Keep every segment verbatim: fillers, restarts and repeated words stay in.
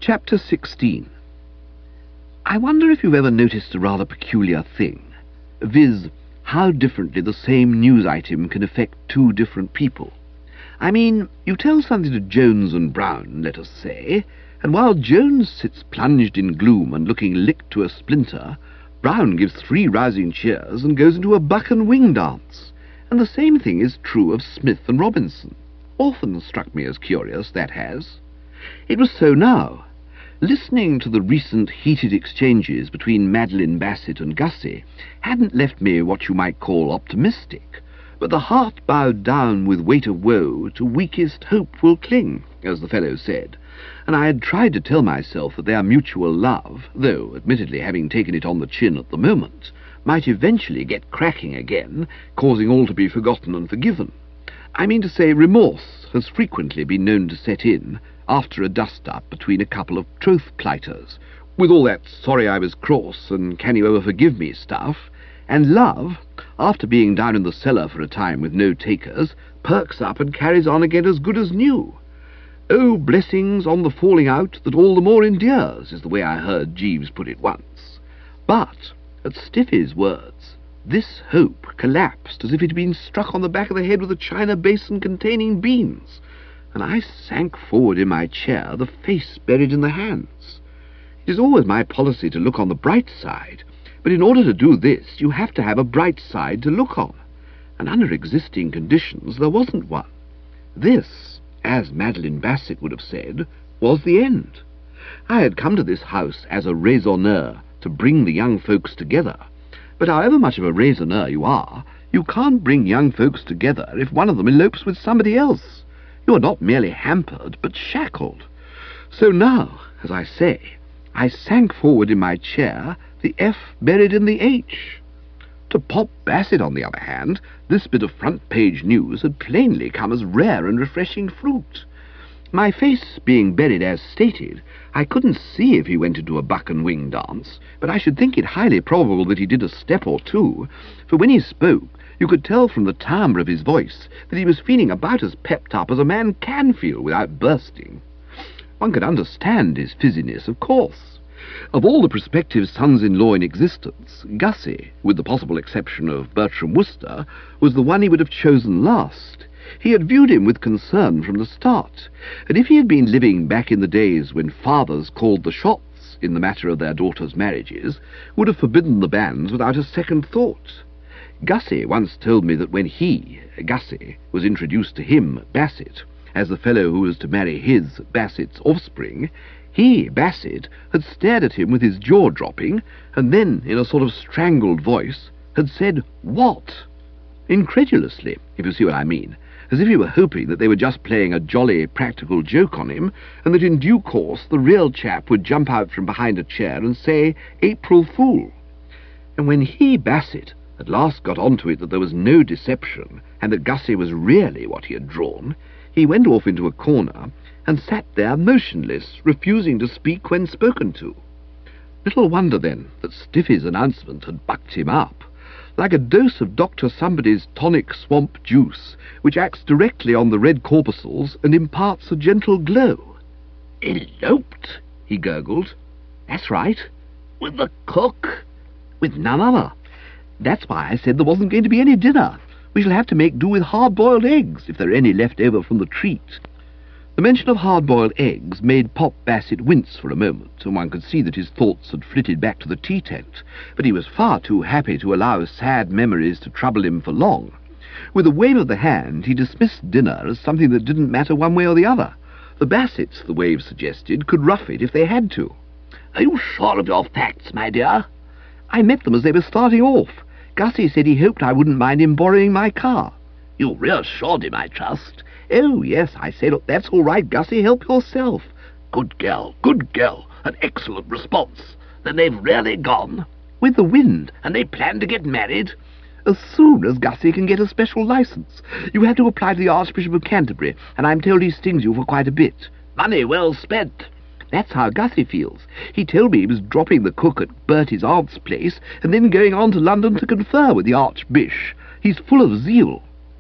Chapter sixteen. I wonder if you've ever noticed a rather peculiar thing, viz., how differently the same news item can affect two different people. I mean, you tell something to Jones and Brown, let us say, and while Jones sits plunged in gloom and looking licked to a splinter, Brown gives three rousing cheers and goes into a buck and wing dance. And the same thing is true of Smith and Robinson. Often struck me as curious, that has. It was so now. Listening to the recent heated exchanges between Madeline Bassett and Gussie hadn't left me what you might call optimistic, but the heart bowed down with weight of woe to weakest hope will cling, as the fellow said, and I had tried to tell myself that their mutual love, though admittedly having taken it on the chin at the moment, might eventually get cracking again, causing all to be forgotten and forgiven. I mean to say, remorse has frequently been known to set in after a dust-up between a couple of troth-plighters, with all that sorry I was cross and can you ever forgive me stuff, and love, after being down in the cellar for a time with no takers, perks up and carries on again as good as new. Oh, blessings on the falling out that all the more endears, is the way I heard Jeeves put it once. But, at Stiffy's words, this hope collapsed as if it had been struck on the back of the head with a china basin containing beans, and I sank forward in my chair, the face buried in the hands. It is always my policy to look on the bright side, but in order to do this you have to have a bright side to look on, and under existing conditions there wasn't one. This, as Madeline Bassett would have said, was the end. I had come to this house as a raisonneur to bring the young folks together, but however much of a raisonneur you are, you can't bring young folks together if one of them elopes with somebody else. You are not merely hampered, but shackled. So now, as I say, I sank forward in my chair, the F buried in the H. To Pop Bassett, on the other hand, this bit of front-page news had plainly come as rare and refreshing fruit. My face being buried as stated, I couldn't see if he went into a buck and wing dance, but I should think it highly probable that he did a step or two, for when he spoke, you could tell from the timbre of his voice that he was feeling about as pepped up as a man can feel without bursting. One could understand his fizziness, of course. Of all the prospective sons-in-law in existence, Gussie, with the possible exception of Bertram Wooster, was the one he would have chosen last. He had viewed him with concern from the start, and if he had been living back in the days when fathers called the shots in the matter of their daughters' marriages, would have forbidden the banns without a second thought. Gussie once told me that when he, Gussie, was introduced to him, Bassett, as the fellow who was to marry his, Bassett's, offspring, he, Bassett, had stared at him with his jaw dropping, and then, in a sort of strangled voice, had said, "What?" incredulously, if you see what I mean, as if he were hoping that they were just playing a jolly practical joke on him, and that in due course the real chap would jump out from behind a chair and say, "April Fool." And when he, Bassett, at last got on to it that there was no deception, and that Gussie was really what he had drawn, he went off into a corner and sat there motionless, refusing to speak when spoken to. Little wonder, then, that Stiffy's announcement had bucked him up, like a dose of Doctor Somebody's tonic swamp juice, which acts directly on the red corpuscles and imparts a gentle glow. "Eloped?" he gurgled. "That's right. With the cook? With none other. That's why I said there wasn't going to be any dinner. We shall have to make do with hard-boiled eggs, if there are any left over from the treat." The mention of hard-boiled eggs made Pop Bassett wince for a moment, and one could see that his thoughts had flitted back to the tea-tent, but he was far too happy to allow sad memories to trouble him for long. With a wave of the hand, he dismissed dinner as something that didn't matter one way or the other. The Bassetts, the wave suggested, could rough it if they had to. "Are you sure of your facts, my dear?" "I met them as they were starting off. Gussie said he hoped I wouldn't mind him borrowing my car." "You reassured him, I trust?" "Oh, yes," I said. "That's all right, Gussie, help yourself." "Good girl, good girl. An excellent response. Then they've really gone?" "With the wind." "And they plan to get married?" "As soon as Gussie can get a special licence. You have to apply to the Archbishop of Canterbury, and I'm told he stings you for quite a bit." "Money well spent." "That's how Gussie feels. He told me he was dropping the cook at Bertie's aunt's place and then going on to London to confer with the Archbish. He's full of zeal."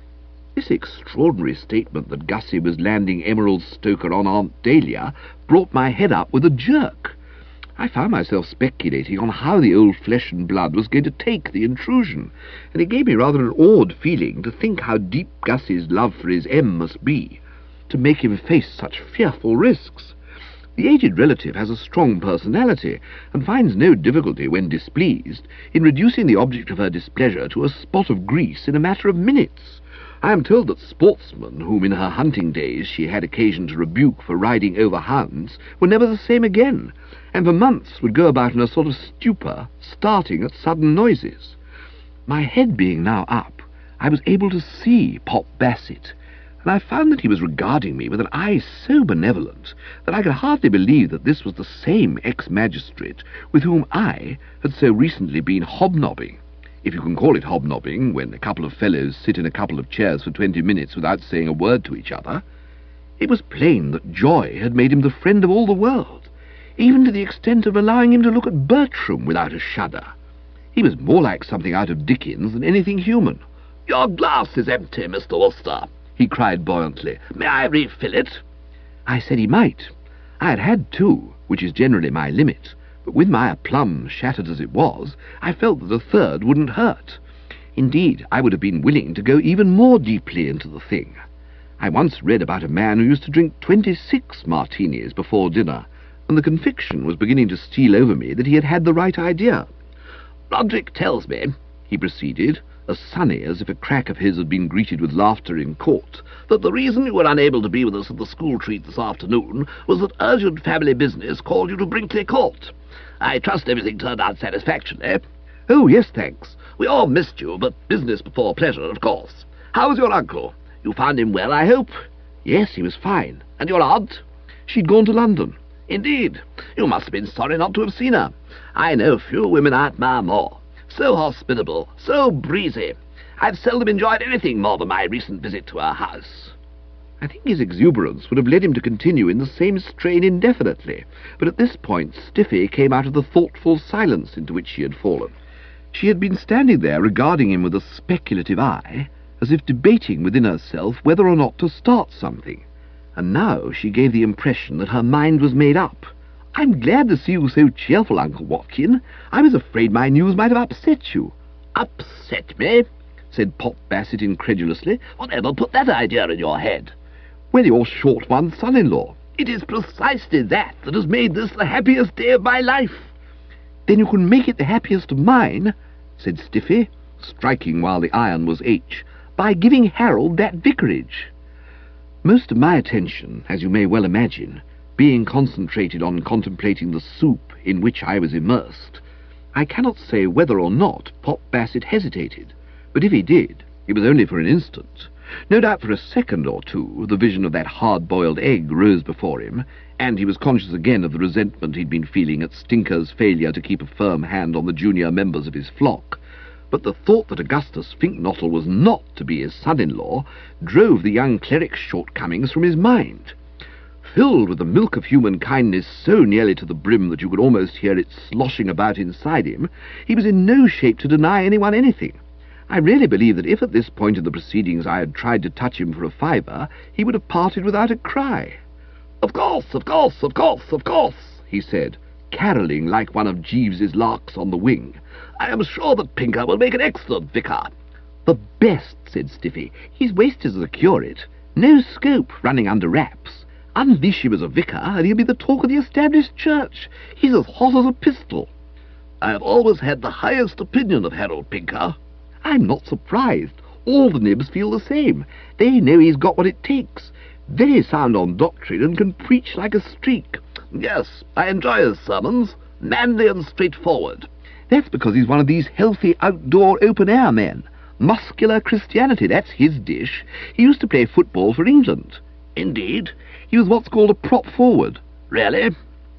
This extraordinary statement that Gussie was landing Emerald Stoker on Aunt Dahlia brought my head up with a jerk. I found myself speculating on how the old flesh and blood was going to take the intrusion, and it gave me rather an awed feeling to think how deep Gussie's love for his M must be, to make him face such fearful risks. The aged relative has a strong personality, and finds no difficulty, when displeased, in reducing the object of her displeasure to a spot of grease in a matter of minutes. I am told that sportsmen, whom in her hunting days she had occasion to rebuke for riding over hounds, were never the same again, and for months would go about in a sort of stupor, starting at sudden noises. My head being now up, I was able to see Pop Bassett, and I found that he was regarding me with an eye so benevolent that I could hardly believe that this was the same ex-magistrate with whom I had so recently been hobnobbing, if you can call it hobnobbing when a couple of fellows sit in a couple of chairs for twenty minutes without saying a word to each other. It was plain that joy had made him the friend of all the world, even to the extent of allowing him to look at Bertram without a shudder. He was more like something out of Dickens than anything human. "Your glass is empty, Mister Wooster," he cried buoyantly. "May I refill it?" I said he might. I had had two, which is generally my limit, but with my aplomb shattered as it was, I felt that a third wouldn't hurt. Indeed, I would have been willing to go even more deeply into the thing. I once read about a man who used to drink twenty-six martinis before dinner, and the conviction was beginning to steal over me that he had had the right idea. "Roderick tells me," he proceeded, as sunny as if a crack of his had been greeted with laughter in court, "that the reason you were unable to be with us at the school treat this afternoon was that urgent family business called you to Brinkley Court. I trust everything turned out satisfactorily." "Oh, yes, thanks. "We all missed you, but business before pleasure, of course. How was your uncle? You found him well, I hope?" "Yes, he was fine." "And your aunt?" "She'd gone to London." "Indeed. You must have been sorry not to have seen her. I know few women I admire more. So hospitable, so breezy. I've seldom enjoyed anything more than my recent visit to her house." I think his exuberance would have led him to continue in the same strain indefinitely, but at this point Stiffy came out of the thoughtful silence into which she had fallen. She had been standing there regarding him with a speculative eye, as if debating within herself whether or not to start something, and now she gave the impression that her mind was made up. "I'm glad to see you so cheerful, Uncle Watkin. I was afraid my news might have upset you." "Upset me?" said Pop Bassett incredulously. "Whatever put that idea in your head?" "Well, your short one son-in-law." "It is precisely that that has made this the happiest day of my life." "Then you can make it the happiest of mine," said Stiffy, striking while the iron was H, "by giving Harold that vicarage." Most of my attention, as you may well imagine, being concentrated on contemplating the soup in which I was immersed, I cannot say whether or not Pop Bassett hesitated, but if he did, it was only for an instant. No doubt for a second or two the vision of that hard-boiled egg rose before him, and he was conscious again of the resentment he'd been feeling at Stinker's failure to keep a firm hand on the junior members of his flock. But the thought that Augustus Finknottle was not to be his son-in-law drove the young cleric's shortcomings from his mind. Filled with the milk of human kindness so nearly to the brim that you could almost hear it sloshing about inside him, he was in no shape to deny anyone anything. I really believe that if at this point in the proceedings I had tried to touch him for a fiver, he would have parted without a cry. "Of course, of course, of course, of course," he said, carolling like one of Jeeves's larks on the wing. "I am sure that Pinker will make an excellent vicar." "The best," said Stiffy. "He's wasted as a curate. No scope running under wraps. Unleash him as a vicar, and he'll be the talk of the established church. He's as hot as a pistol." "I have always had the highest opinion of Harold Pinker." "I'm not surprised. All the nibs feel the same. They know he's got what it takes. Very sound on doctrine and can preach like a streak." "Yes, I enjoy his sermons. Manly and straightforward." "That's because he's one of these healthy outdoor open-air men. Muscular Christianity, that's his dish. He used to play football for England." "Indeed?" "He was what's called a prop forward." "Really?"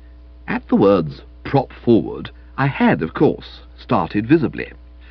At the words prop forward, I had, of course, started visibly.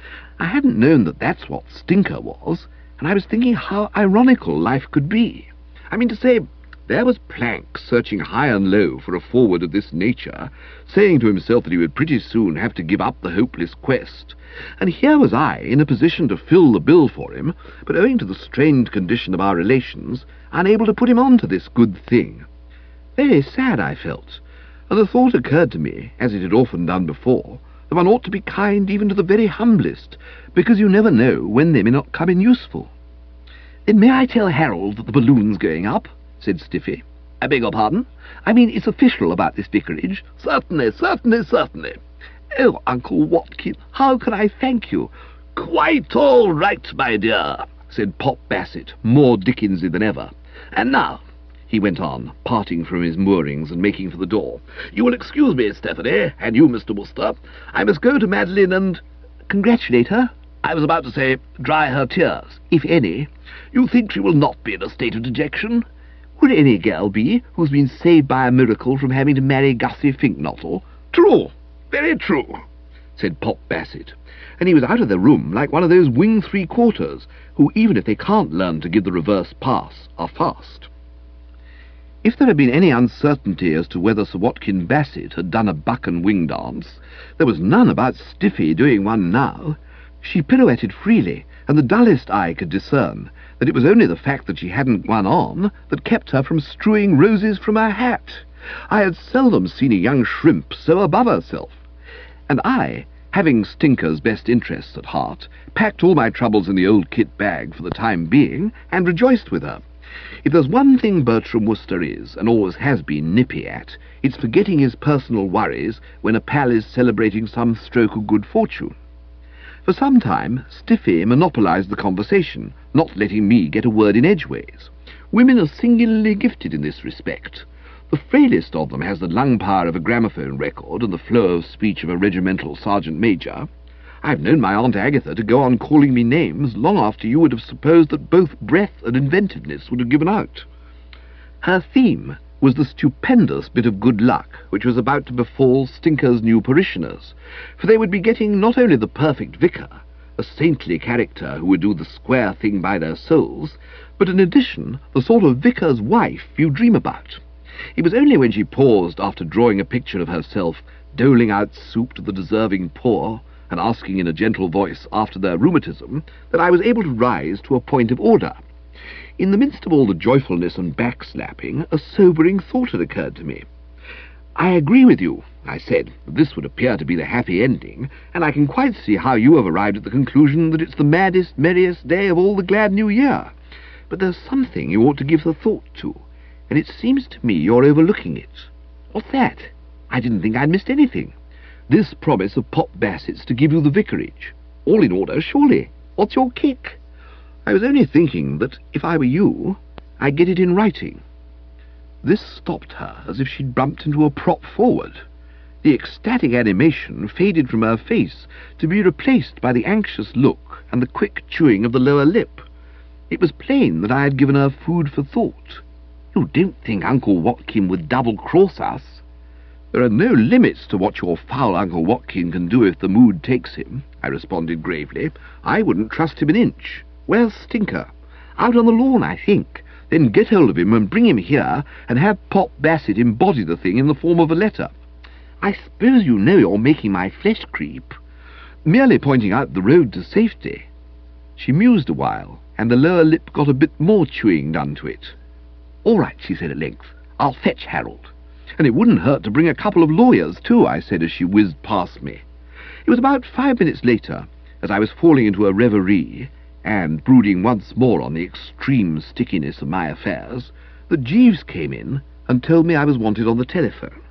I hadn't known that that's what Stinker was, and I was thinking how ironical life could be. I mean to say, There was Planck searching high and low for a forward of this nature, saying to himself that he would pretty soon have to give up the hopeless quest. And here was I, in a position to fill the bill for him, but owing to the strained condition of our relations, unable to put him on to this good thing. Very sad, I felt, and the thought occurred to me, as it had often done before, that one ought to be kind even to the very humblest, because you never know when they may not come in useful. "Then may I tell Harold that the balloon's going up?" said Stiffy. "I beg your pardon?" "I mean, it's official about this vicarage." "Certainly, certainly, certainly." "Oh, Uncle Watkin, how can I thank you?" "Quite all right, my dear," said Pop Bassett, more Dickensley than ever. "And now," he went on, parting from his moorings and making for the door, "you will excuse me, Stephanie, and you, Mister Wooster. I must go to Madeline and—" "Congratulate her?" "I was about to say, dry her tears, if any." "You think she will not be in a state of dejection?" "Would any girl be who's been saved by a miracle from having to marry Gussie Finknottle?" "True, very true," said Pop Bassett, and he was out of the room like one of those wing three-quarters, who, even if they can't learn to give the reverse pass, are fast. If there had been any uncertainty as to whether Sir Watkin Bassett had done a buck and wing dance, there was none about Stiffy doing one now. She pirouetted freely, and the dullest eye could discern that it was only the fact that she hadn't one on that kept her from strewing roses from her hat. I had seldom seen a young shrimp so above herself, and I, having Stinker's best interests at heart, packed all my troubles in the old kit bag for the time being, and rejoiced with her. If there's one thing Bertram Wooster is, and always has been, nippy at, it's forgetting his personal worries when a pal is celebrating some stroke of good fortune. For some time, Stiffy monopolised the conversation, not letting me get a word in edgeways. Women are singularly gifted in this respect. The frailest of them has the lung power of a gramophone record and the flow of speech of a regimental sergeant-major. I've known my Aunt Agatha to go on calling me names long after you would have supposed that both breath and inventiveness would have given out. Her theme was the stupendous bit of good luck which was about to befall Stinker's new parishioners, for they would be getting not only the perfect vicar, a saintly character who would do the square thing by their souls, but in addition the sort of vicar's wife you dream about. It was only when she paused after drawing a picture of herself doling out soup to the deserving poor and asking in a gentle voice after their rheumatism that I was able to rise to a point of order. In the midst of all the joyfulness and backslapping, a sobering thought had occurred to me. "I agree with you," I said, "that this would appear to be the happy ending, and I can quite see how you have arrived at the conclusion that it's the maddest, merriest day of all the glad new year. But there's something you ought to give the thought to, and it seems to me you're overlooking it." "What's that? I didn't think I'd missed anything." "This promise of Pop Bassett's to give you the vicarage. All in order, surely. What's your kick?" "I was only thinking that, if I were you, I'd get it in writing." This stopped her as if she'd bumped into a prop forward. The ecstatic animation faded from her face to be replaced by the anxious look and the quick chewing of the lower lip. It was plain that I had given her food for thought. "You don't think Uncle Watkin would double-cross us?" "There are no limits to what your foul Uncle Watkin can do if the mood takes him," I responded gravely. "I wouldn't trust him an inch. Where's Stinker?" "Out on the lawn, I think." "Then get hold of him and bring him here, and have Pop Bassett embody the thing in the form of a letter." "I suppose you know you're making my flesh creep." "Merely pointing out the road to safety." She mused a while, and the lower lip got a bit more chewing done to it. "All right," she said at length. "I'll fetch Harold." "And it wouldn't hurt to bring a couple of lawyers, too," I said as she whizzed past me. It was about five minutes later, as I was falling into a reverie, and brooding once more on the extreme stickiness of my affairs, that Jeeves came in and told me I was wanted on the telephone.